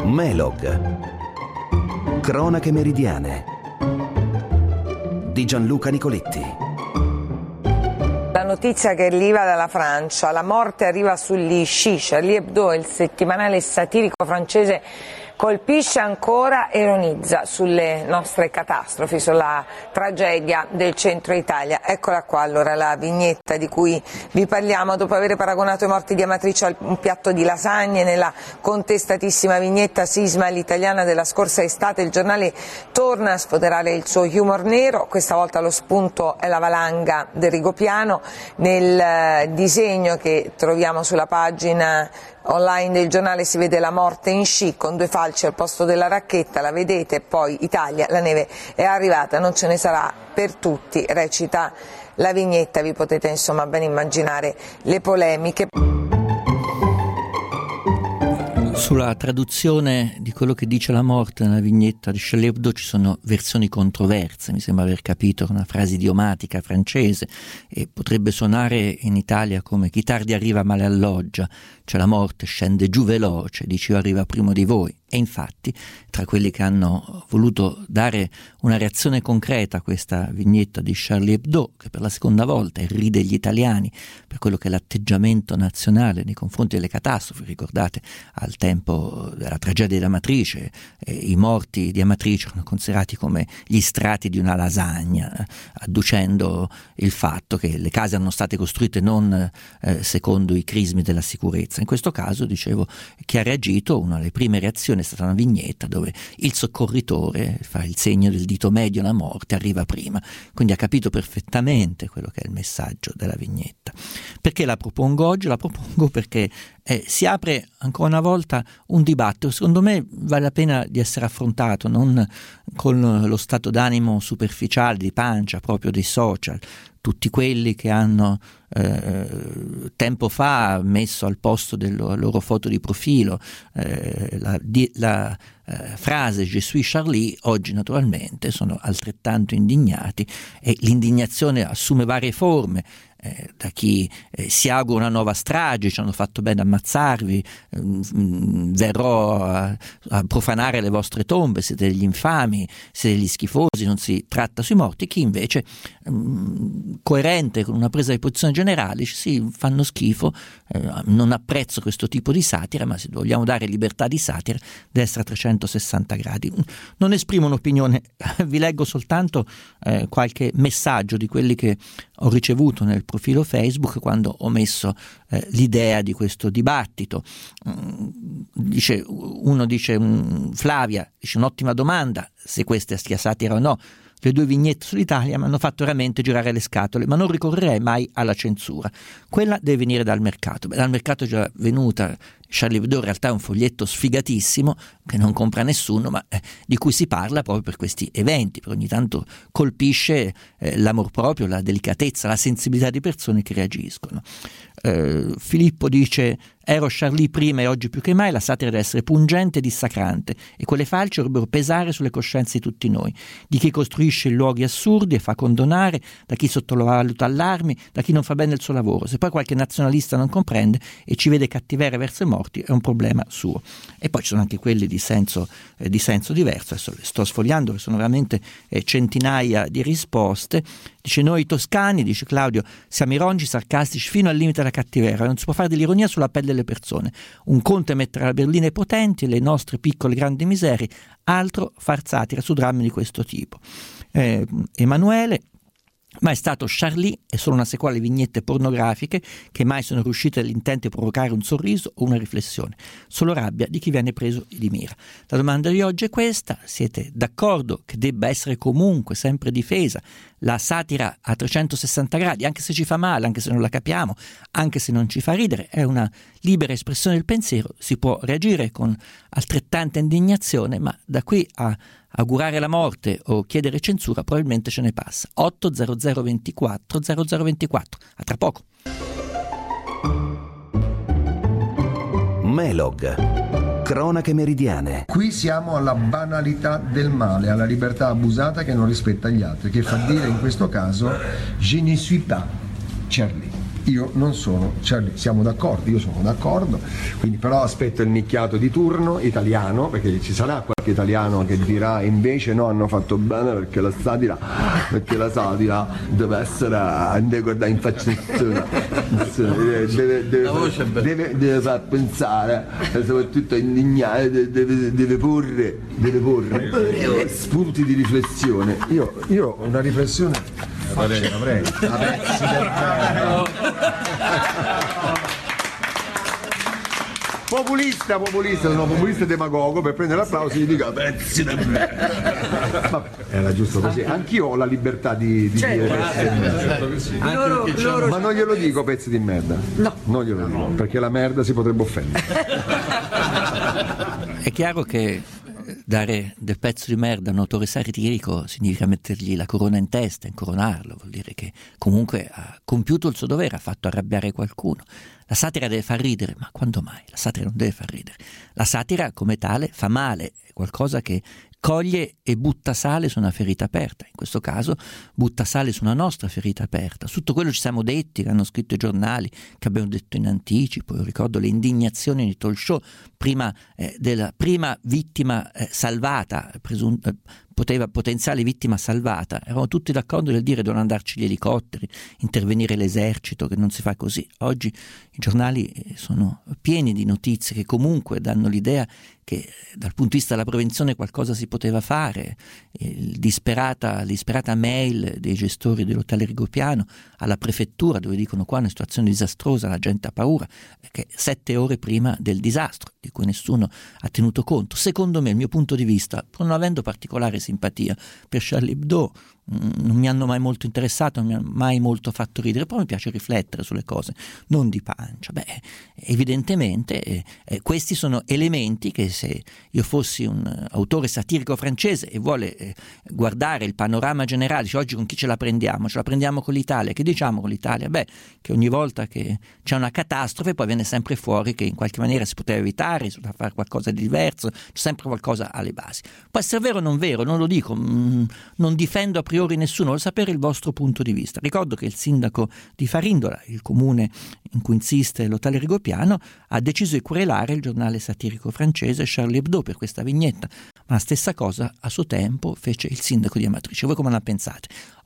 Melog. Cronache meridiane di Gianluca Nicoletti. La notizia che arriva dalla Francia, la morte arriva sugli sci. Charlie Hebdo, il settimanale satirico francese, colpisce ancora e ironizza sulle nostre catastrofi, sulla tragedia del centro Italia. Eccola qua allora la vignetta di cui vi parliamo. Dopo aver paragonato i morti di Amatrice a un piatto di lasagne, nella contestatissima vignetta sisma all'italiana della scorsa estate, il giornale torna a sfoderare il suo humor nero. Questa volta lo spunto è la valanga del Rigopiano. Nel disegno che troviamo sulla pagina online del giornale si vede la morte in sci con due falci al posto della racchetta, la vedete, poi Italia, la neve è arrivata, non ce ne sarà per tutti, recita la vignetta, vi potete insomma ben immaginare le polemiche. Sulla traduzione di quello che dice la morte nella vignetta di Charlie Hebdo ci sono versioni controverse, mi sembra aver capito una frase idiomatica francese e potrebbe suonare in Italia come chi tardi arriva male alloggia, cioè la morte scende giù veloce, dice io arrivo prima di voi. E infatti tra quelli che hanno voluto dare una reazione concreta a questa vignetta di Charlie Hebdo, che per la seconda volta irride gli italiani per quello che è l'atteggiamento nazionale nei confronti delle catastrofi, ricordate al tempo della tragedia di Amatrice, i morti di Amatrice erano considerati come gli strati di una lasagna, adducendo il fatto che le case erano state costruite non secondo i crismi della sicurezza. In questo caso, dicevo, chi ha reagito, una delle prime reazioni è stata una vignetta dove il soccorritore fa il segno del dito medio alla morte, arriva prima, quindi ha capito perfettamente quello che è il messaggio della vignetta. Perché la propongo oggi? La propongo perché si apre ancora una volta un dibattito, secondo me vale la pena di essere affrontato, non con lo stato d'animo superficiale, di pancia, proprio dei social, tutti quelli che hanno tempo fa messo al posto della loro foto di profilo la frase Je suis Charlie, oggi naturalmente sono altrettanto indignati e l'indignazione assume varie forme. Da chi si augura una nuova strage, ci hanno fatto bene ammazzarvi, verrò a profanare le vostre tombe, siete degli infami, siete degli schifosi, non si tratta sui morti, chi invece coerente con una presa di posizione generale dice sì, fanno schifo, non apprezzo questo tipo di satira, ma se vogliamo dare libertà di satira deve essere a 360 gradi. Non esprimo un'opinione, vi leggo soltanto qualche messaggio di quelli che ho ricevuto nel profilo Facebook quando ho messo l'idea di questo dibattito. Uno dice Flavia, dice un'ottima domanda se questa sia satira o no. Le due vignette sull'Italia mi hanno fatto veramente girare le scatole, ma non ricorrerei mai alla censura. Quella deve venire dal mercato. Dal mercato è già venuta. Charlie Hebdo in realtà è un foglietto sfigatissimo che non compra nessuno, ma di cui si parla proprio per questi eventi, perché ogni tanto colpisce l'amor proprio, la delicatezza, la sensibilità di persone che reagiscono. Filippo dice ero Charlie prima e oggi più che mai, la satira deve essere pungente e dissacrante e quelle falci dovrebbero pesare sulle coscienze di tutti noi, di chi costruisce luoghi assurdi e fa condonare, da chi sottovaluta allarmi, da chi non fa bene il suo lavoro. Se poi qualche nazionalista non comprende e ci vede cattiveria verso i morti è un problema suo. E poi ci sono anche quelli di senso diverso, adesso le sto sfogliando, che sono veramente centinaia di risposte. Dice noi toscani, dice Claudio, siamo ironici, sarcastici fino al limite della cattiveria, non si può fare dell'ironia sulla pelle delle persone. Un conto è mettere la berlina ai potenti, le nostre piccole grandi miserie, altro far satira su drammi di questo tipo. Emanuele, ma è stato Charlie e solo una sequela di vignette pornografiche che mai sono riuscite all'intento di provocare un sorriso o una riflessione, solo rabbia di chi viene preso di mira. La domanda di oggi è questa: siete d'accordo che debba essere comunque sempre difesa la satira a 360 gradi, anche se ci fa male, anche se non la capiamo, anche se non ci fa ridere? È una libera espressione del pensiero, si può reagire con altrettanta indignazione, ma da qui a augurare la morte o chiedere censura probabilmente ce ne passa. 80024 0024. A tra poco. Melog. Cronache meridiane. Qui siamo alla banalità del male, alla libertà abusata che non rispetta gli altri, che fa dire in questo caso Je ne suis pas Charlie. io non sono Charlie, siamo d'accordo, io sono d'accordo, quindi però aspetto il nicchiato di turno italiano, perché ci sarà qualche italiano che dirà invece no, hanno fatto bene perché la satira deve essere guardare in faccia deve far pensare, soprattutto indignare, deve porre spunti di riflessione. Io ho una riflessione avrei. Populista, sono populista e demagogo, per prendere l'applauso gli dico pezzi di merda. Vabbè, era giusto così. Anch'io ho la libertà di dire ma non glielo dico pezzi di merda. No. Non glielo dico, perché la merda si potrebbe offendere. È chiaro che dare del pezzo di merda a un autore satirico significa mettergli la corona in testa, incoronarlo, vuol dire che comunque ha compiuto il suo dovere, ha fatto arrabbiare qualcuno. La satira deve far ridere, ma quando mai? La satira non deve far ridere. La satira come tale fa male, è qualcosa che coglie e butta sale su una ferita aperta. In questo caso butta sale su una nostra ferita aperta. Su tutto quello ci siamo detti, che hanno scritto i giornali, che abbiamo detto in anticipo. Io ricordo le indignazioni di talk show prima della prima vittima salvata, potenziale vittima salvata. Eravamo tutti d'accordo nel dire devono andarci gli elicotteri, intervenire l'esercito, che non si fa così. Oggi i giornali sono pieni di notizie che comunque danno l'idea che dal punto di vista della prevenzione qualcosa si poteva fare. Disperata mail dei gestori dell'hotel Rigopiano alla prefettura, dove dicono qua è una situazione disastrosa, la gente ha paura, che 7 ore prima del disastro, di cui nessuno ha tenuto conto. Secondo me, il mio punto di vista, pur non avendo particolare simpatia per Charlie Hebdo, non mi hanno mai molto interessato, non mi hanno mai molto fatto ridere, però mi piace riflettere sulle cose, non di pancia. Evidentemente questi sono elementi che, se io fossi un autore satirico francese e vuole guardare il panorama generale, dice oggi con chi ce la prendiamo? Ce la prendiamo con l'Italia. Che diciamo con l'Italia? Che ogni volta che c'è una catastrofe poi viene sempre fuori che in qualche maniera si poteva evitare, si poteva fare qualcosa di diverso, c'è sempre qualcosa alle basi. Può essere vero o non vero, non lo dico, non difendo a priori nessuno, voglio sapere il vostro punto di vista. Ricordo che il sindaco di Farindola, il comune in cui insiste l'hotel Rigopiano, ha deciso di querelare il giornale satirico francese Charlie Hebdo per questa vignetta, ma la stessa cosa a suo tempo fece il sindaco di Amatrice. Voi come la pensate?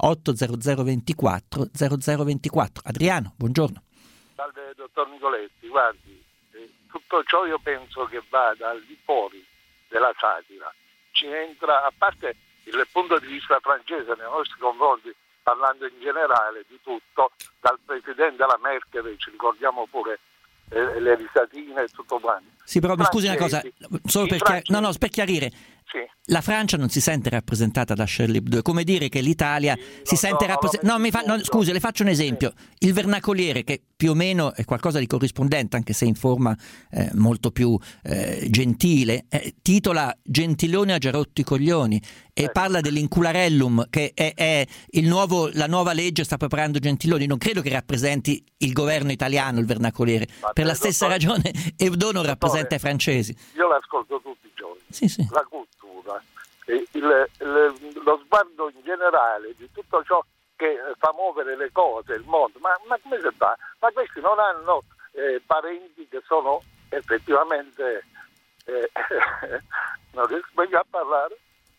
80024 0024. Adriano, buongiorno. Salve dottor Nicoletti, guardi, tutto ciò io penso che vada al di fuori della satira, ci entra, a parte il punto di vista francese nei nostri confronti, parlando in generale di tutto, dal presidente alla Merkel, ci ricordiamo pure le risatine e tutto quanto. Sì, però mi scusi una cosa, solo per chiarire. Sì. La Francia non si sente rappresentata da Charlie Hebdo, è come dire che l'Italia si sente rappresentata. Scusi, le faccio un esempio. Il Vernacoliere, che più o meno è qualcosa di corrispondente, anche se in forma molto più gentile, titola Gentiloni ha già rotto i coglioni e parla dell'incularellum, che è la nuova legge sta preparando Gentiloni. Non credo che rappresenti il governo italiano il Vernacoliere. Per la stessa ragione Hebdo non rappresenta i francesi. Io l'ascolto tutti i giorni. Sì. La cultura, lo sguardo in generale di tutto ciò che fa muovere le cose, il mondo, ma come si fa? Ma questi non hanno parenti che sono effettivamente non riesco meglio a parlare.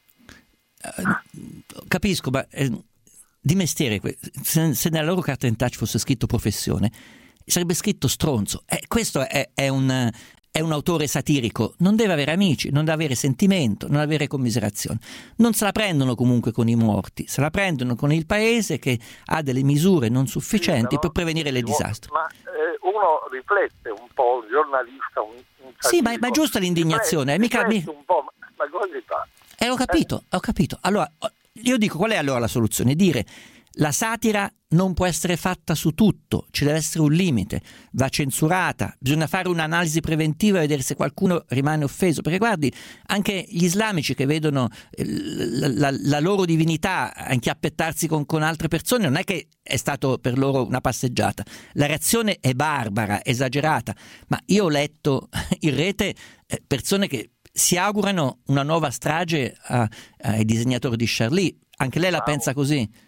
Capisco, ma di mestiere, se nella loro carta d'identità fosse scritto professione, sarebbe scritto stronzo. Questo è un autore satirico, non deve avere amici, non deve avere sentimento, non avere commiserazione. Non se la prendono comunque con i morti, se la prendono con il paese che ha delle misure non sufficienti per prevenire le disastri. Ma uno riflette un po', un giornalista, un satirico. Sì, ma è giusta l'indignazione. Riflette un po', ma cosa si fa? Ho capito. Allora, io dico, qual è allora la soluzione? Dire: la satira non può essere fatta su tutto, ci deve essere un limite, va censurata, bisogna fare un'analisi preventiva e vedere se qualcuno rimane offeso, perché guardi, anche gli islamici che vedono la loro divinità inchiappettarsi con altre persone, non è che è stato per loro una passeggiata, la reazione è barbara, esagerata, ma io ho letto in rete persone che si augurano una nuova strage ai disegnatori di Charlie. Anche lei la pensa così?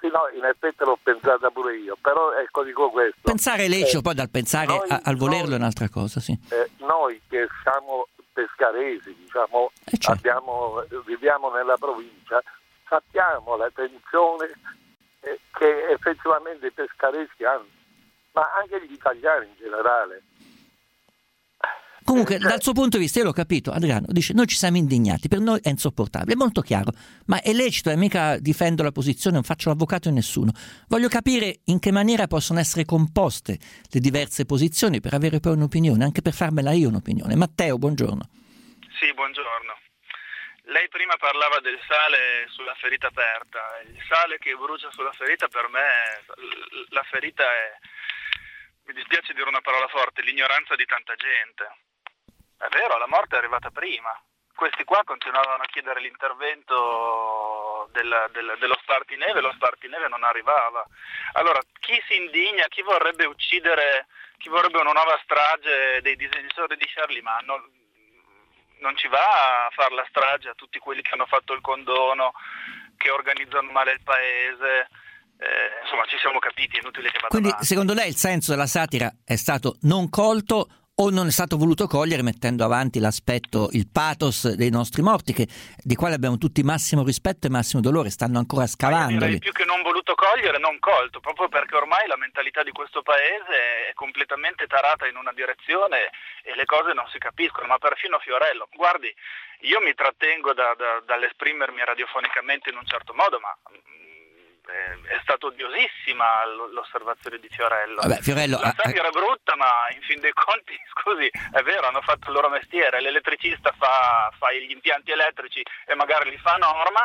Sì, no, in effetti l'ho pensata pure io, però ecco, dico questo. Pensare è lecito, poi dal pensare al volerlo è un'altra cosa, sì. Noi che siamo pescaresi, diciamo, certo. viviamo nella provincia, sappiamo la tensione che effettivamente i pescaresi hanno, ma anche gli italiani in generale. Comunque, dal suo punto di vista, io l'ho capito, Adriano, dice, noi ci siamo indignati, per noi è insopportabile, è molto chiaro, ma è lecito, e mica difendo la posizione, non faccio l'avvocato di nessuno. Voglio capire in che maniera possono essere composte le diverse posizioni per avere poi un'opinione, anche per farmela io un'opinione. Matteo, buongiorno. Sì, buongiorno. Lei prima parlava del sale sulla ferita aperta. Il sale che brucia sulla ferita, per me, la ferita è, mi dispiace dire una parola forte, l'ignoranza di tanta gente. È vero, la morte è arrivata prima. Questi qua continuavano a chiedere l'intervento dello spartineve, lo spartineve non arrivava. Allora, chi si indigna, chi vorrebbe uccidere, chi vorrebbe una nuova strage dei difensori di Charlie Manson, non ci va a fare la strage a tutti quelli che hanno fatto il condono, che organizzano male il paese. Insomma, ci siamo capiti, è inutile che vada Quindi, avanti. secondo lei il senso della satira è stato non colto o non è stato voluto cogliere, mettendo avanti l'aspetto, il pathos dei nostri morti, di quali abbiamo tutti massimo rispetto e massimo dolore, stanno ancora scavandoli. Direi più che non voluto cogliere, non colto, proprio perché ormai la mentalità di questo paese è completamente tarata in una direzione e le cose non si capiscono, ma perfino Fiorello. Guardi, io mi trattengo dall'esprimermi radiofonicamente in un certo modo, ma è stato odiosissima l'osservazione di Fiorello. Vabbè, Fiorello la satira è brutta, ma in fin dei conti, scusi, è vero, hanno fatto il loro mestiere. L'elettricista fa gli impianti elettrici e magari li fa a norma,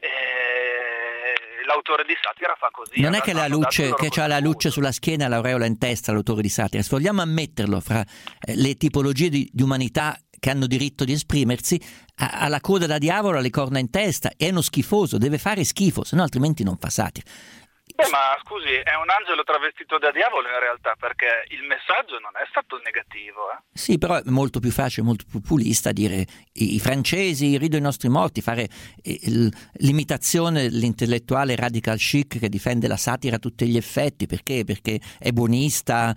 e l'autore di satira fa così. Non è che la luce, che c'ha la luce sulla schiena e l'aureola in testa, l'autore di satira. Se vogliamo ammetterlo fra le tipologie di umanità che hanno diritto di esprimersi, ha la coda da diavolo, ha le corna in testa, è uno schifoso, deve fare schifo, se no altrimenti non fa satira. Ma scusi, è un angelo travestito da diavolo in realtà, perché il messaggio non è stato negativo. Sì, però è molto più facile, molto più populista dire i francesi ridono i nostri morti, fare l'imitazione dell'intellettuale radical chic che difende la satira a tutti gli effetti. Perché? Perché è buonista,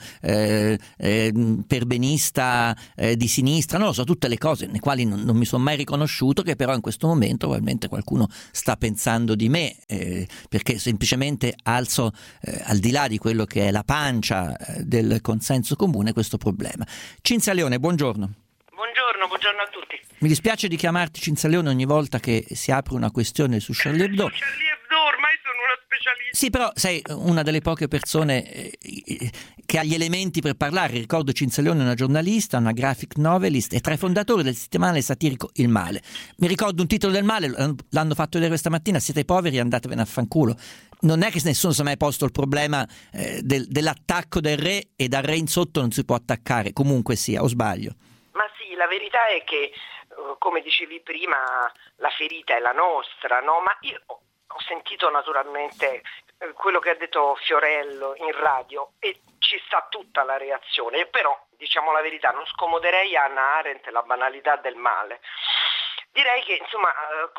perbenista, di sinistra, non lo so, tutte le cose nelle quali non mi sono mai riconosciuto, che però in questo momento probabilmente qualcuno sta pensando di me, perché semplicemente alzo al di là di quello che è la pancia del consenso comune questo problema. Cinzia Leone, buongiorno. Buongiorno a tutti. Mi dispiace di chiamarti Cinzia Leone ogni volta che si apre una questione su Charlie Hebdo. Charlie Hebdo, ormai sono una specialista. Sì, però sei una delle poche persone che ha gli elementi per parlare. Ricordo Cinzia Leone è una giornalista, una graphic novelist e tra i fondatori del settimanale satirico Il Male. Mi ricordo un titolo del Male, l'hanno fatto vedere questa mattina: siete poveri, andatevene a fanculo. Non è che nessuno si è mai posto il problema dell'attacco del re, e dal re in sotto non si può attaccare, comunque sia, o sbaglio? Ma sì, la verità è che, come dicevi prima, la ferita è la nostra, no? Ma io ho sentito naturalmente quello che ha detto Fiorello in radio e ci sta tutta la reazione, però, diciamo la verità, non scomoderei a Hannah Arendt la banalità del male. Direi che, insomma,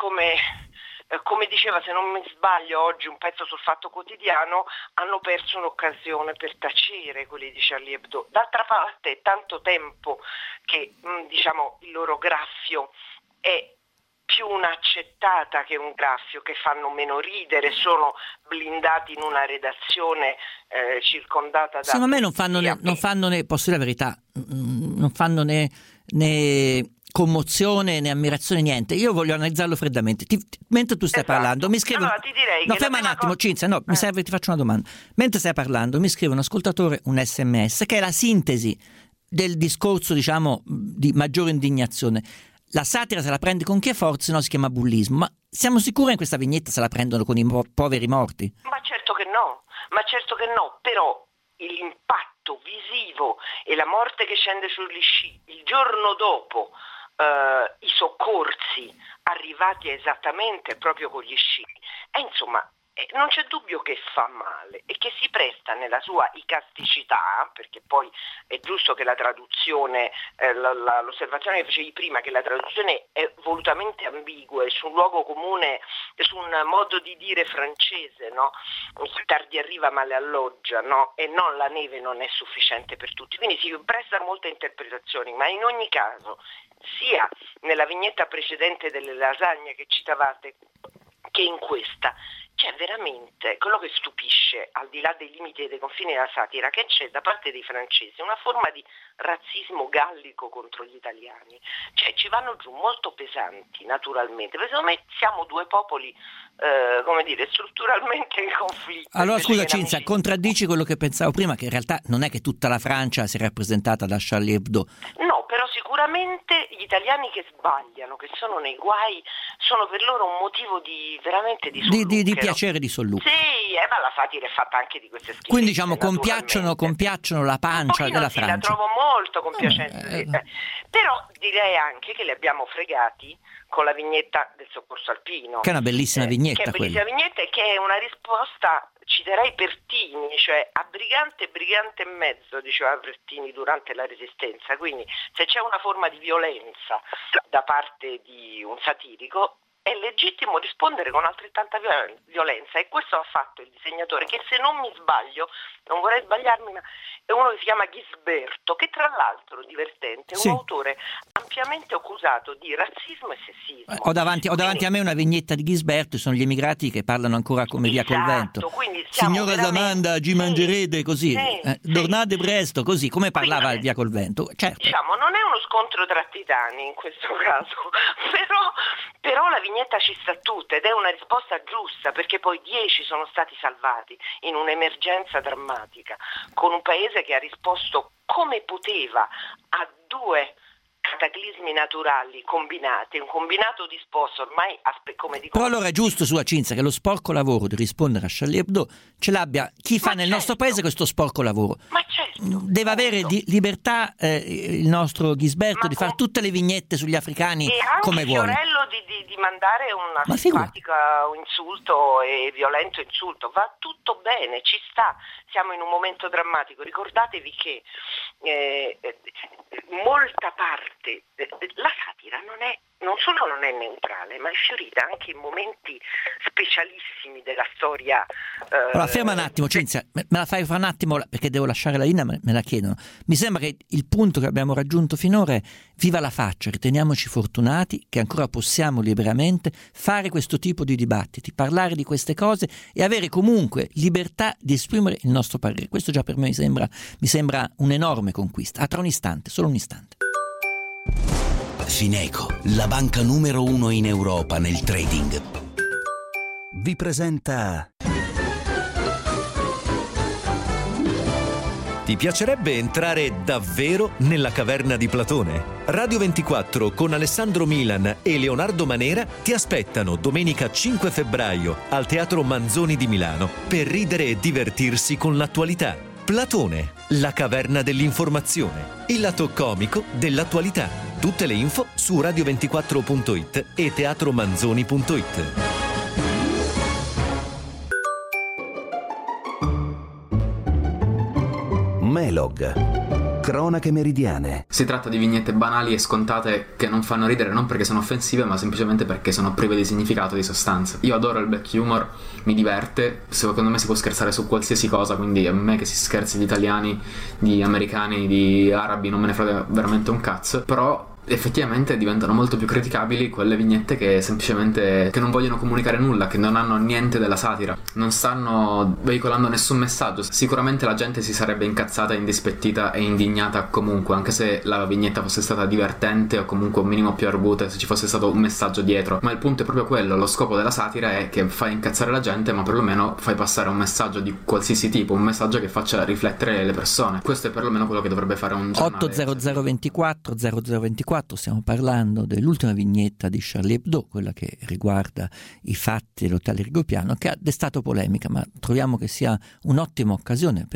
come diceva, se non mi sbaglio, oggi un pezzo sul Fatto Quotidiano, hanno perso un'occasione per tacere quelli di Charlie Hebdo. D'altra parte è tanto tempo che diciamo il loro graffio è più un'accettata che un graffio, che fanno meno ridere, sono blindati in una redazione circondata da... Secondo me non fanno né, posso dire la verità, non fanno né commozione né ammirazione, niente. Io voglio analizzarlo freddamente. Mentre tu stai parlando mi scrive allora, ti direi no, che ferma un attimo, Cinzia, no, mi serve, ti faccio una domanda. Mentre stai parlando mi scrive un ascoltatore un SMS che è la sintesi del discorso, diciamo, di maggiore indignazione. La satira se la prende con chi è forte, se no si chiama bullismo. Ma siamo sicuri in questa vignetta se la prendono con i poveri morti? Ma certo che no, però l'impatto visivo e la morte che scende sugli sci il giorno dopo, i soccorsi arrivati esattamente proprio con gli sci, insomma non c'è dubbio che fa male e che si presta nella sua icasticità, perché poi è giusto che la traduzione, l'osservazione che facevi prima, che la traduzione è volutamente ambigua, è su un luogo comune, è su un modo di dire francese, no? Tardi arriva male alloggia, no? E non la neve non è sufficiente per tutti, quindi si presta molte interpretazioni, ma in ogni caso, sia nella vignetta precedente delle lasagne che citavate, che in questa, c'è veramente quello che stupisce, al di là dei limiti e dei confini della satira, che c'è da parte dei francesi una forma di razzismo gallico contro gli italiani, cioè ci vanno giù molto pesanti naturalmente, perché secondo me siamo due popoli strutturalmente in conflitto. Allora scusa Cinzia, contraddici quello che pensavo prima, che in realtà non è che tutta la Francia si è rappresentata da Charlie Hebdo. No, però sicuramente gli italiani che sbagliano, che sono nei guai, sono per loro un motivo di veramente di piacere, di solluchero. Sì, ma la satira è fatta anche di queste schifezze. Quindi diciamo compiacciono la pancia della sì, Francia. La trovo molto compiacente. Però direi anche che li abbiamo fregati con la vignetta del soccorso alpino. Che è una bellissima vignetta. Che è una bellissima vignetta e che è una risposta, citerei Pertini, cioè a brigante e mezzo, diceva Pertini durante la Resistenza. Quindi se c'è una forma di violenza da parte di un satirico, è legittimo rispondere con altrettanta violenza, e questo ha fatto il disegnatore, che se non mi sbaglio, non vorrei sbagliarmi, ma è uno che si chiama Ghisberto, che tra l'altro, divertente, è un autore ampiamente accusato di razzismo e sessismo. Ho davanti a me una vignetta di Ghisberto, sono gli emigrati che parlano ancora come via col vento. Signora Zamanda, ci mangerete così, tornate presto, così come parlava via col vento. Certo. Diciamo, non è uno scontro tra titani in questo caso, però la vignetta ci sta tutta ed è una risposta giusta, perché poi 10 sono stati salvati in un'emergenza drammatica, con un paese che ha risposto come poteva a 2 cataclismi naturali combinati, un combinato disposto ormai, come dico. Però allora è giusto, sua Cinzia, che lo sporco lavoro di rispondere a Charlie Hebdo ce l'abbia chi fa nel nostro paese questo sporco lavoro. Ma certo. Deve avere libertà il nostro Ghisberto di fare tutte le vignette sugli africani come vuole. E anche Fiorello di mandare un simpatico insulto e violento insulto, va tutto bene, ci sta, siamo in un momento drammatico. Ricordatevi che molta parte, la satira non solo non è neutrale, ma è fiorita anche in momenti specialissimi della storia. Allora, ferma un attimo, Cinzia, me la fai fra un attimo, perché devo lasciare la linea, me la chiedono. Mi sembra che il punto che abbiamo raggiunto finora è: viva la faccia, riteniamoci fortunati che ancora possiamo liberamente fare questo tipo di dibattiti, parlare di queste cose e avere comunque libertà di esprimere il nostro parere. Questo già per me mi sembra un'enorme conquista. Tra un istante, solo un istante. Fineco, la banca numero 1 in Europa nel trading, vi presenta... Ti piacerebbe entrare davvero nella caverna di Platone? Radio 24 con Alessandro Milan e Leonardo Manera ti aspettano domenica 5 febbraio al Teatro Manzoni di Milano per ridere e divertirsi con l'attualità. Platone, la caverna dell'informazione, il lato comico dell'attualità. Tutte le info su radio24.it e teatromanzoni.it. Melog, cronache meridiane. Si tratta di vignette banali e scontate che non fanno ridere non perché sono offensive, ma semplicemente perché sono prive di significato, di sostanza. Io adoro il black humor, mi diverte, secondo me si può scherzare su qualsiasi cosa, quindi a me che si scherzi di italiani, di americani, di arabi non me ne frega veramente un cazzo, però effettivamente diventano molto più criticabili quelle vignette che semplicemente che non vogliono comunicare nulla, che non hanno niente della satira, non stanno veicolando nessun messaggio. Sicuramente la gente si sarebbe incazzata, indispettita e indignata comunque, anche se la vignetta fosse stata divertente o comunque un minimo più arguta, se ci fosse stato un messaggio dietro. Ma il punto è proprio quello, lo scopo della satira è che fai incazzare la gente, ma perlomeno fai passare un messaggio di qualsiasi tipo, un messaggio che faccia riflettere le persone. Questo è perlomeno quello che dovrebbe fare un giornale. 80024 0024. Stiamo parlando dell'ultima vignetta di Charlie Hebdo, quella che riguarda i fatti dell'hotel Rigopiano, che ha destato polemica, ma troviamo che sia un'ottima occasione per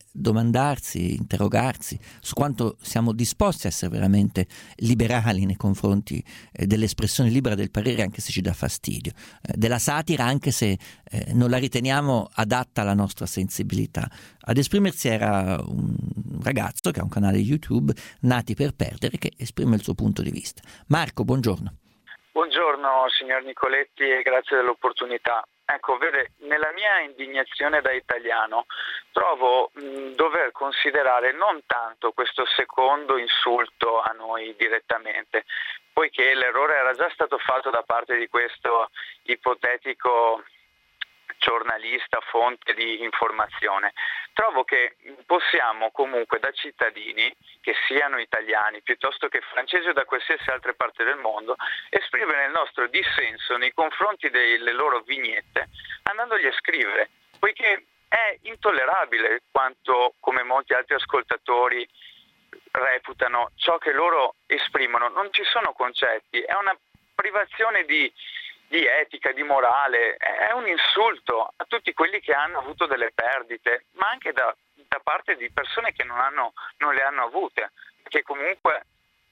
domandarsi, interrogarsi su quanto siamo disposti a essere veramente liberali nei confronti dell'espressione libera del parere, anche se ci dà fastidio, della satira, anche se non la riteniamo adatta alla nostra sensibilità. Ad esprimersi era un ragazzo che ha un canale YouTube, Nati per perdere, che esprime il suo punto di vista. Marco, buongiorno. Buongiorno signor Nicoletti e grazie dell'opportunità. Ecco, vede, nella mia indignazione da italiano trovo dover considerare non tanto questo secondo insulto a noi direttamente, poiché l'errore era già stato fatto da parte di questo ipotetico giornalista, fonte di informazione. Trovo che possiamo comunque da cittadini, che siano italiani piuttosto che francesi o da qualsiasi altra parte del mondo, esprimere il nostro dissenso nei confronti delle loro vignette andandogli a scrivere, poiché è intollerabile quanto, come molti altri ascoltatori reputano, ciò che loro esprimono. Non ci sono concetti, è una privazione di etica, di morale, è un insulto a tutti quelli che hanno avuto delle perdite, ma anche da parte di persone che non le hanno avute, che comunque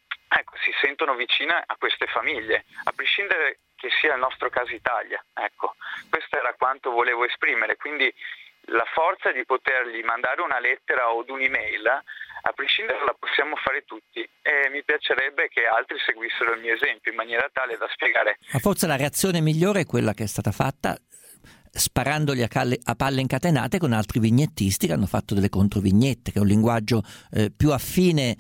si sentono vicine a queste famiglie, a prescindere che sia il nostro caso Italia. Ecco, questo era quanto volevo esprimere, quindi la forza di potergli mandare una lettera o un'email, a prescindere, la possiamo fare tutti, e mi piacerebbe che altri seguissero il mio esempio in maniera tale da spiegare. Ma forse la reazione migliore è quella che è stata fatta sparandogli a palle incatenate con altri vignettisti che hanno fatto delle controvignette, che è un linguaggio più affine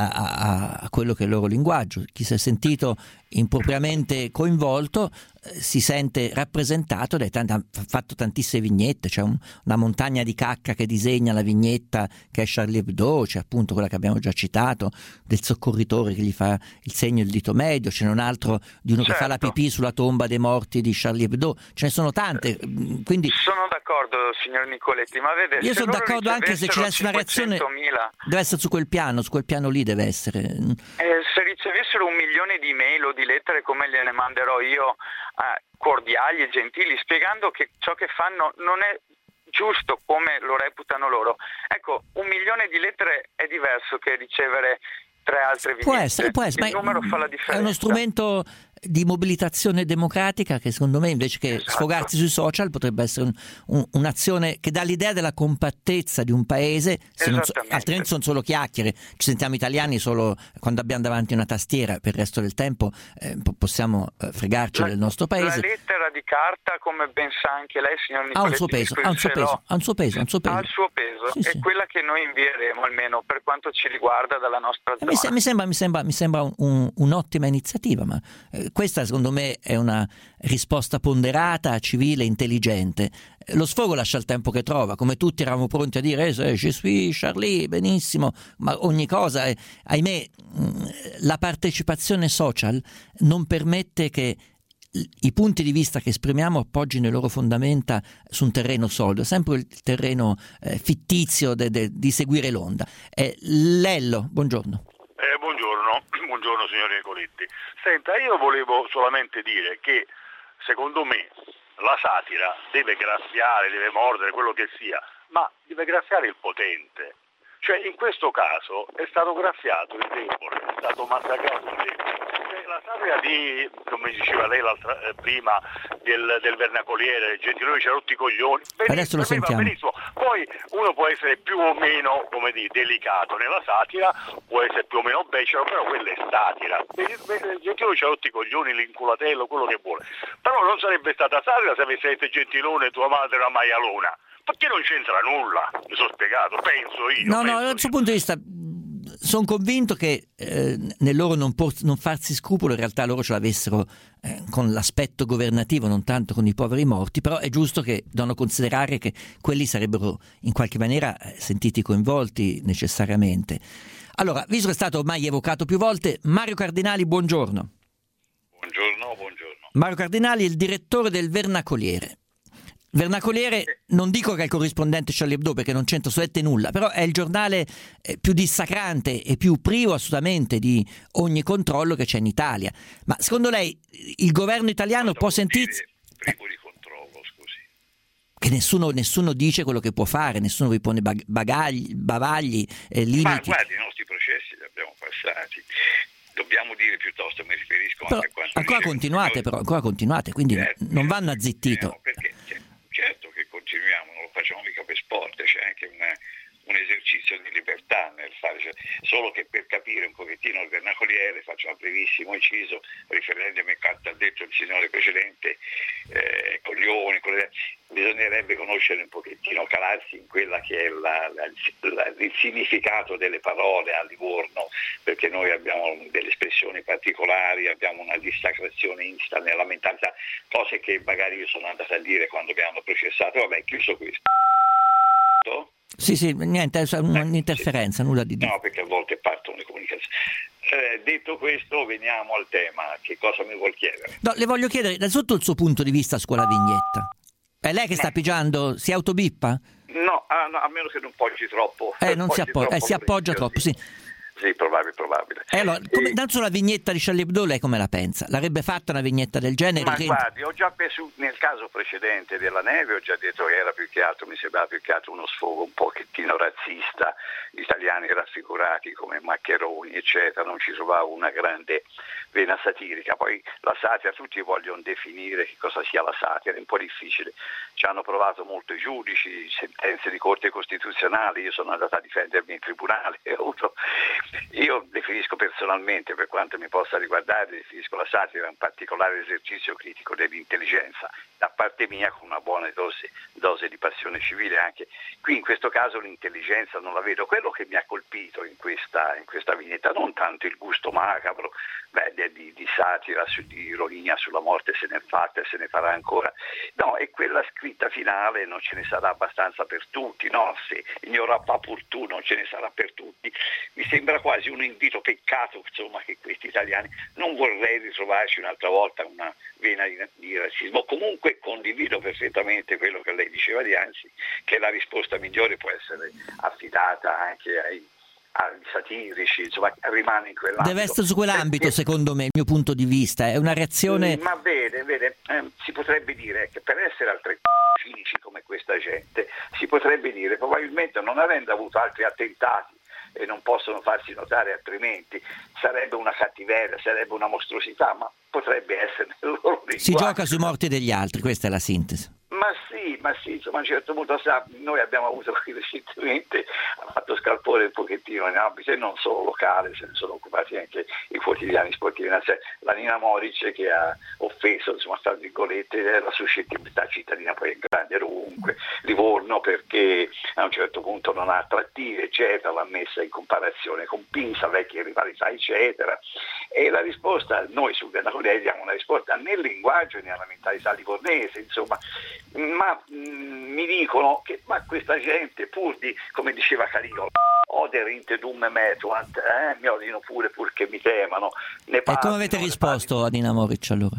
a quello che è il loro linguaggio. Chi si è sentito impropriamente coinvolto si sente rappresentato ha fatto tantissime vignette. C'è una montagna di cacca che disegna la vignetta che è Charlie Hebdo, c'è appunto quella che abbiamo già citato del soccorritore che gli fa il segno del dito medio, c'è un altro di uno che fa la pipì sulla tomba dei morti di Charlie Hebdo, ce ne sono tante. Quindi sono d'accordo signor Nicoletti, ma vede, io sono d'accordo anche se ci deve essere una reazione, deve essere su quel piano lì deve essere. Se ricevessero 1 milione di email o di lettere come gliene manderò io, cordiali e gentili, spiegando che ciò che fanno non è giusto come lo reputano loro. Ecco, 1 milione di lettere è diverso che ricevere 3 altre vignette. Può essere, il numero fa la differenza. È uno strumento di mobilitazione democratica che secondo me, invece che sfogarsi sui social, potrebbe essere un'azione che dà l'idea della compattezza di un paese, altrimenti sono solo chiacchiere. Ci sentiamo italiani solo quando abbiamo davanti una tastiera, per il resto del tempo possiamo fregarci del nostro paese. La lettera di carta, come ben sa anche lei signor Nicoletti, ha un suo peso. Ha il suo peso, sì, è quella che noi invieremo, almeno per quanto ci riguarda, dalla nostra zona. Mi sembra un'ottima iniziativa, ma questa secondo me è una risposta ponderata, civile, intelligente. Lo sfogo lascia il tempo che trova, come tutti eravamo pronti a dire je suis Charlie, benissimo, ma ogni cosa, ahimè, la partecipazione social non permette che i punti di vista che esprimiamo appoggino le loro fondamenta su un terreno solido, sempre il terreno fittizio di seguire l'onda. Lello, buongiorno. Buongiorno signor Nicoletti. Senta, io volevo solamente dire che secondo me la satira deve graziare, deve mordere, quello che sia, ma deve graziare il potente. Cioè in questo caso è stato graziato il debole, è stato massacrato il debole. La satira di, come diceva lei prima, del vernacoliere, Gentiloni ci ha rotti i coglioni. Adesso lo sentiamo. Benissimo. Poi uno può essere più o meno, come dire, delicato nella satira, può essere più o meno becero, però quella è satira. Gentiloni ci ha rotti i coglioni, l'inculatello, quello che vuole. Però non sarebbe stata satira se avesse detto Gentiloni tua madre è una maialona. Perché non c'entra nulla, mi sono spiegato, penso io. No, dal suo punto di vista sono convinto che nel loro non farsi scrupolo in realtà loro ce l'avessero con l'aspetto governativo, non tanto con i poveri morti, però è giusto che devono considerare che quelli sarebbero in qualche maniera sentiti coinvolti necessariamente. Allora, visto che è stato ormai evocato più volte, Mario Cardinali, buongiorno. Buongiorno. Mario Cardinali è il direttore del Vernacoliere. Vernacoliere, non dico che è il corrispondente Charlie Hebdo perché non c'entra assolutamente nulla, però è il giornale più dissacrante e più privo assolutamente di ogni controllo che c'è in Italia. Ma secondo lei il governo italiano può sentirsi... Privo di controllo, scusi. Che nessuno dice quello che può fare, nessuno vi pone bavagli, limiti. Ma guardi, i nostri processi li abbiamo passati. Dobbiamo dire piuttosto, mi riferisco però anche a quanto ancora continuate, quindi non vanno azzittito. Perché certo che continuiamo, non lo facciamo mica per sport, c'è anche un esercizio di libertà nel fare, solo che per capire un pochettino il vernacoliere, faccio un brevissimo inciso, riferendomi a quanto ha detto il signore precedente, Coglioni, bisognerebbe conoscere un pochettino, calarsi in quella che è il significato delle parole a Livorno, perché noi abbiamo delle espressioni particolari, abbiamo una distaccazione insita nella mentalità, cose che magari io sono andato a dire quando mi hanno processato. Vabbè, chiuso questo. Sì, niente, è un'interferenza, nulla di no, perché a volte partono le comunicazioni. Detto questo, veniamo al tema. Che cosa mi vuol chiedere? No, le voglio chiedere, da sotto il suo punto di vista, scuola Vignetta, è lei che sta pigiando? Si autobippa? No, a meno che non poggi troppo. Non si appoggia, si appoggia troppo, sì. Sì, probabile. Allora, tanto la vignetta di Charlie Hebdo, lei come la pensa? L'avrebbe fatta una vignetta del genere? Ma guardi, ho già pensato, nel caso precedente della neve, ho già detto che era più che altro, mi sembrava più che altro uno sfogo un pochettino razzista, gli italiani raffigurati come maccheroni, eccetera, non ci trovavo una grande vena satirica. Poi la satira, tutti vogliono definire che cosa sia la satira, è un po' difficile. Ci hanno provato molto i giudici, sentenze di Corte Costituzionale, io sono andato a difendermi in tribunale, io definisco personalmente, per quanto mi possa riguardare, definisco la satira un particolare esercizio critico dell'intelligenza, da parte mia con una buona dose di passione civile anche. Qui in questo caso l'intelligenza non la vedo. Quello che mi ha colpito in questa vignetta, non tanto il gusto macabro, di satira, di ironia sulla morte, se ne è fatta e se ne farà ancora, no, è quella scritta finale, non ce ne sarà abbastanza per tutti, no, se ignora pas pour tout, non ce ne sarà per tutti. Mi sembra quasi un invito, peccato insomma che questi italiani, non vorrei ritrovarci un'altra volta una vena di razzismo. Comunque condivido perfettamente quello che lei diceva di Anzi, che la risposta migliore può essere affidata anche ai satirici, insomma, rimane in quell'ambito. Deve essere su quell'ambito, secondo me, il mio punto di vista, è una reazione. Ma vede, si potrebbe dire che per essere altrettanto cinici come questa gente, si potrebbe dire, probabilmente non avendo avuto altri attentati e non possono farsi notare altrimenti, sarebbe una cattiveria, sarebbe una mostruosità, ma potrebbe essere nel loro linguaggio. Si gioca sui morti degli altri, questa è la sintesi. Ma sì, insomma, a un certo punto noi abbiamo avuto qui recentemente, ha fatto scalpore un pochettino in ambito non solo locale, se ne sono occupati anche i quotidiani sportivi, la Nina Moric che ha offeso, insomma, tra virgolette, la suscettibilità cittadina, poi è grande ovunque, Livorno perché a un certo punto non ha attrattive, eccetera, l'ha messa in comparazione con Pisa, vecchie rivalità, eccetera, e la risposta, noi sul vernacoliere diamo una risposta nel linguaggio e nella mentalità livornese, insomma, ma mi dicono che questa gente, pur di, come diceva Caligola, oder inte dumme metuant, mi odino pure purché mi temano. E come avete risposto a Nina Moric allora?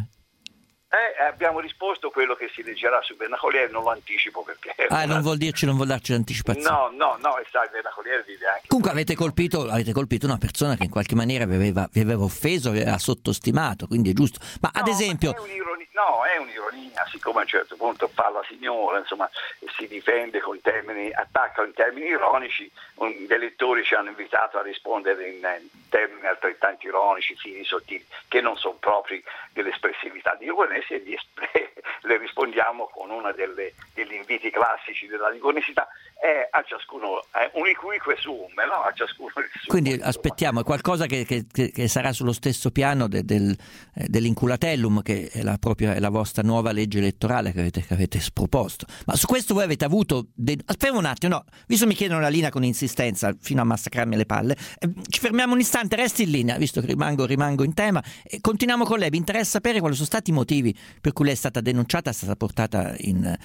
Abbiamo risposto quello che si leggerà sul vernacoliere, non lo anticipo perché... non vuol darci l'anticipazione. No, e sa, il vernacoliere vive anche... Comunque avete colpito una persona che in qualche maniera vi aveva offeso, vi aveva sottostimato, quindi è giusto. Ma ad esempio... È un'ironia, siccome a un certo punto fa la signora, insomma, si difende attacca in termini ironici, dei lettori ci hanno invitato a rispondere in termini altrettanto ironici, fini, sottili, che non sono propri dell'espressività di livornesi, e le rispondiamo con uno degli inviti classici della livornesità, a ciascuno unique sum, no? A ciascuno il suo. Quindi aspettiamo, è qualcosa che sarà sullo stesso piano dell'inculatellum, che è la vostra nuova legge elettorale che avete proposto. Ma su questo voi avete avuto aspetta un attimo, no, visto mi chiedono la linea con insistenza fino a massacrarmi le palle, ci fermiamo un istante, resti in linea, visto che rimango in tema, e continuiamo con lei. Vi interessa sapere quali sono stati i motivi per cui lei è stata denunciata, è stata portata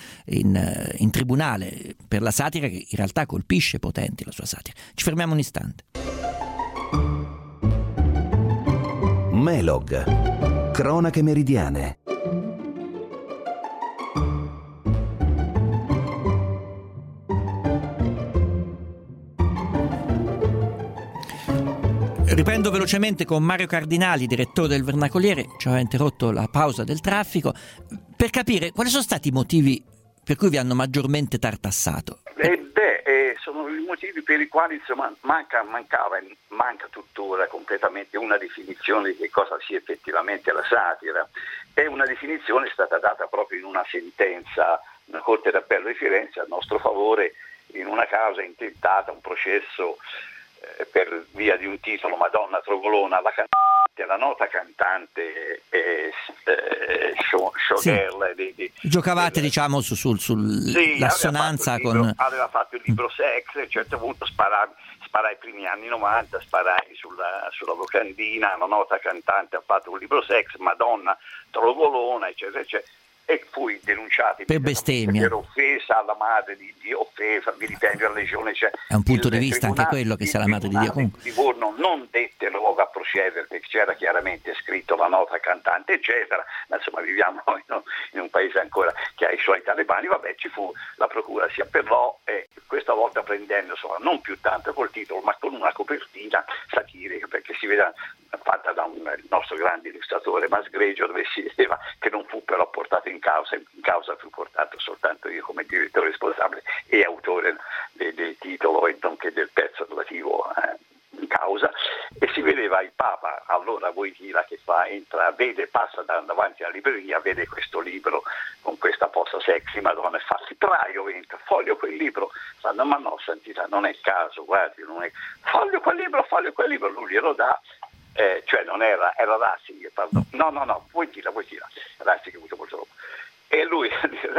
in tribunale per la satira, che in realtà colpisce potenti la sua satira. Ci fermiamo un istante. Melog, cronache meridiane. Riprendo velocemente con Mario Cardinali, direttore del Vernacoliere. Ci aveva interrotto la pausa del traffico per capire quali sono stati i motivi per cui vi hanno maggiormente tartassato. Sono i motivi per i quali insomma manca tuttora completamente una definizione di che cosa sia effettivamente la satira. E una definizione è stata data proprio in una sentenza, una Corte d'Appello di Firenze a nostro favore, in una causa intentata, un processo per via di un titolo, Madonna Trogolona, la nota cantante showgirl. Sì. Giocavate diciamo sull'assonanza con... Aveva fatto il libro Sex, a un certo punto sparai i primi anni 90, sparai sulla locandina, la nota cantante ha fatto un libro Sex, Madonna Trogolona, eccetera, eccetera. E fui denunciato per bestemmia, per offesa alla madre di offesa, vilipendio alla legione. Cioè, è un punto di vista anche quello che sia la madre di Dio. Comunque Livorno non dette luogo a procedere perché c'era chiaramente scritto la nota cantante, eccetera. Ma insomma viviamo in un paese ancora che ha i suoi talebani. Vabbè, ci fu, la procura si appellò e questa volta prendendo insomma non più tanto col titolo ma con una copertina satirica, perché si vede fatta da il nostro grande illustratore Masgregio, dove si vedeva che non fu però portato in causa fu portato soltanto io come direttore responsabile e autore del titolo e nonché del pezzo relativo in causa, e si vedeva il Papa, allora Wojtyla, che passa davanti alla libreria, vede questo libro con questa posa sexy Madonna e fa: si traio, foglio quel libro. Fanno: ma no, santità, non è il caso, guardi, non è... foglio quel libro, lui glielo dà. Cioè non era Ratzinger, pardon. No, Wojtyla, Ratzinger ha avuto molto dopo. E lui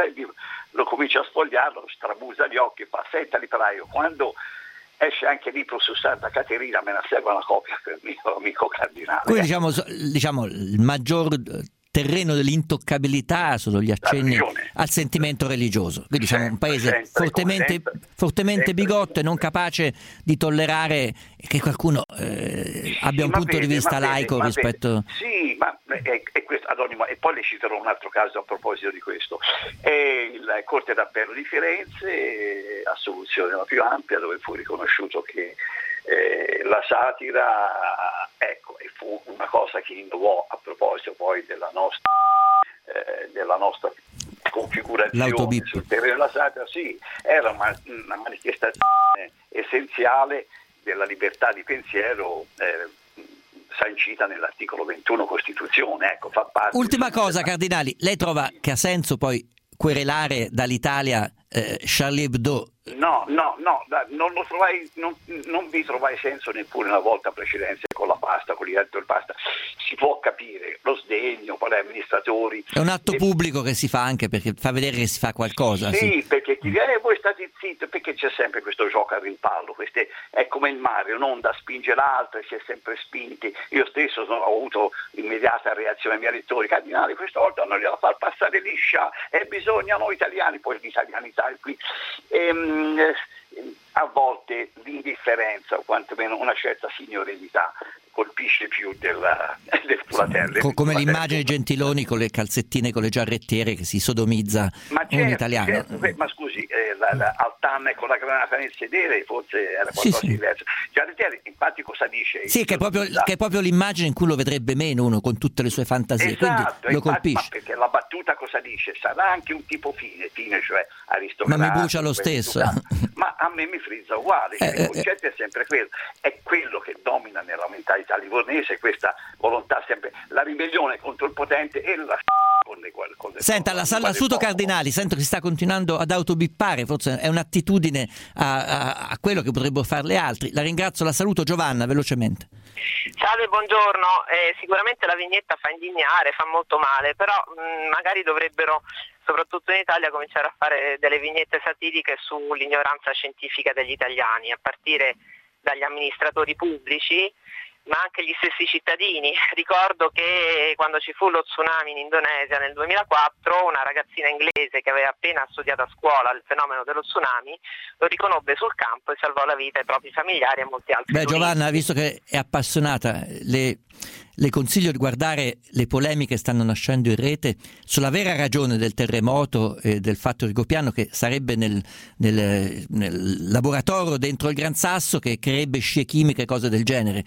lo comincia a sfogliarlo, strabusa gli occhi e fa: senta libraio, quando esce anche il libro su Santa Caterina me ne serve una copia per il mio amico cardinale. Qui diciamo il maggior terreno dell'intoccabilità sono gli accenni al sentimento religioso. Quindi diciamo un paese fortemente bigotto e non capace di tollerare che qualcuno abbia un punto di vista laico rispetto... Sì, ma è questo, Adonimo, e poi le citerò un altro caso a proposito di questo. È il Corte d'Appello di Firenze, assoluzione la più ampia, dove fu riconosciuto che la satira, ecco, e fu una cosa che innovò a proposito poi della nostra configurazione sul terreno della satira. Sì, era una manifestazione essenziale della libertà di pensiero sancita nell'articolo 21 Costituzione. Ecco, fa parte. Ultima cosa, Cardinali, lei trova che ha senso poi querelare dall'Italia Charlie Hebdo? No, non vi trovai senso neppure una volta precedente con la pasta, con il pasta. Si può capire lo sdegno per gli amministratori. È un atto pubblico che si fa anche perché fa vedere che si fa qualcosa. Sì. Perché chi viene voi state zitti, perché c'è sempre questo gioco a rimpallo, è come il mare, un'onda spinge l'altra e si è sempre spinti. Io stesso ho avuto immediata reazione ai miei lettori: cardinale, questa volta non gliela far passare liscia, e bisogna noi italiani, poi gli italiani qui. A volte l'indifferenza o quantomeno una certa signorilità colpisce più del fratello. Come l'immagine Gentiloni con le calzettine con le giarrettiere che si sodomizza un italiano. Certo, ma scusi, al TAN con la granata nel sedere forse era qualcosa di diverso. Giarrettiere infatti cosa dice? Sì, che è proprio l'immagine in cui lo vedrebbe meno uno con tutte le sue fantasie, esatto, quindi lo colpisce. Ma perché la battuta cosa dice? Sarà anche un tipo fine, cioè aristocratico. Ma mi brucia lo stesso. Ma a me mi frizza uguale, il concetto è sempre quello, è quello che domina nella mentalità livornese, questa volontà sempre, la ribellione contro il potente e la con le Senta, la saluto Cardinali, sento che sta continuando ad autobippare, forse è un'attitudine a quello che potrebbero farle altri. La ringrazio, la saluto. Giovanna, velocemente. Salve, buongiorno. Sicuramente la vignetta fa indignare, fa molto male, però magari dovrebbero, soprattutto in Italia, cominciare a fare delle vignette satiriche sull'ignoranza scientifica degli italiani, a partire dagli amministratori pubblici, ma anche gli stessi cittadini. Ricordo che quando ci fu lo tsunami in Indonesia nel 2004, una ragazzina inglese che aveva appena studiato a scuola il fenomeno dello tsunami lo riconobbe sul campo e salvò la vita ai propri familiari e molti altri. Giovanna, visto che è appassionata, le le consiglio di guardare le polemiche che stanno nascendo in rete sulla vera ragione del terremoto e del fatto rigopiano, che sarebbe nel laboratorio dentro il Gran Sasso che creerebbe scie chimiche e cose del genere.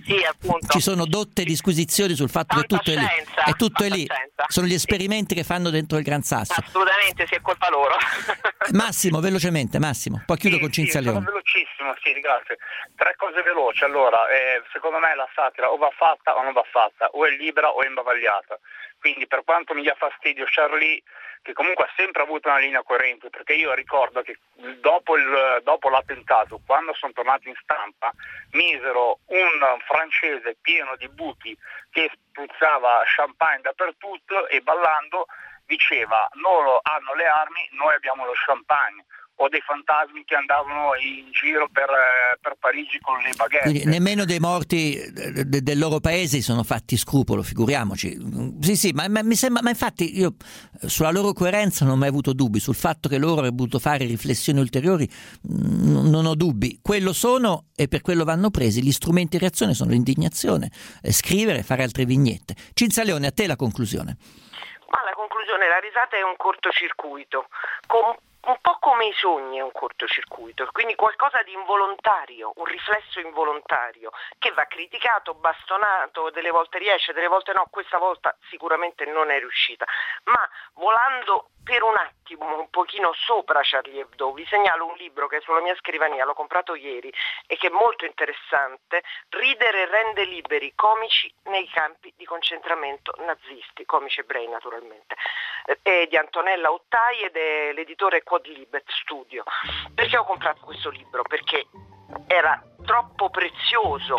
Ci sono dotte disquisizioni sul fatto che tutto è lì. È tutto è lì. Sono gli esperimenti che fanno dentro il Gran Sasso. Assolutamente, sì, è colpa loro. Massimo, velocemente, Massimo. Poi chiudo con Cinzia-Leone. Sono velocissimo, sì, grazie. 3 cose veloci. Allora, secondo me la satira o va fatta o non va fatta, o è libera o è imbavagliata. Quindi per quanto mi dia fastidio Charlie, che comunque ha sempre avuto una linea coerente, perché io ricordo che dopo l'attentato, quando sono tornato in stampa, misero un francese pieno di buchi che spruzzava champagne dappertutto e ballando diceva: loro hanno le armi, noi abbiamo lo champagne. O dei fantasmi che andavano in giro per Parigi con le baguette. Quindi nemmeno dei morti del loro paese sono fatti scrupolo, figuriamoci. Sì, ma mi sembra, ma infatti io sulla loro coerenza non ho mai avuto dubbi, sul fatto che loro avrebbero potuto fare riflessioni ulteriori non ho dubbi. Quello sono e per quello vanno presi. Gli strumenti di reazione sono l'indignazione, scrivere, fare altre vignette. Cinzia-Leone, a te la conclusione. Ma la conclusione, la risata è un cortocircuito, un po' come i sogni è un cortocircuito, quindi qualcosa di involontario, un riflesso involontario che va criticato, bastonato, delle volte riesce, delle volte no, questa volta sicuramente non è riuscita, ma volando per un attimo un pochino sopra Charlie Hebdo, vi segnalo un libro che è sulla mia scrivania, l'ho comprato ieri e che è molto interessante, Ridere rende liberi, comici nei campi di concentramento nazisti, comici ebrei naturalmente, è di Antonella Ottai ed è l'editore Quadlibet Studio. Perché ho comprato questo libro? Perché era troppo prezioso,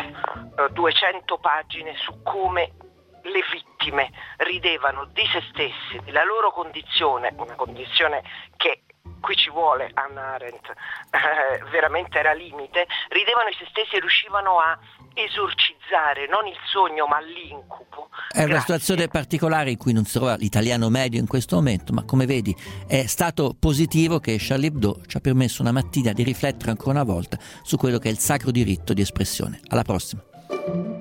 200 pagine su come le vittime ridevano di se stessi, della loro condizione, una condizione che qui ci vuole Hannah Arendt, veramente era limite, ridevano di se stessi e riuscivano a esorcizzare non il sogno ma l'incubo. È una situazione particolare in cui non si trova l'italiano medio in questo momento, ma come vedi è stato positivo che Charlie Hebdo ci ha permesso una mattina di riflettere ancora una volta su quello che è il sacro diritto di espressione. Alla prossima.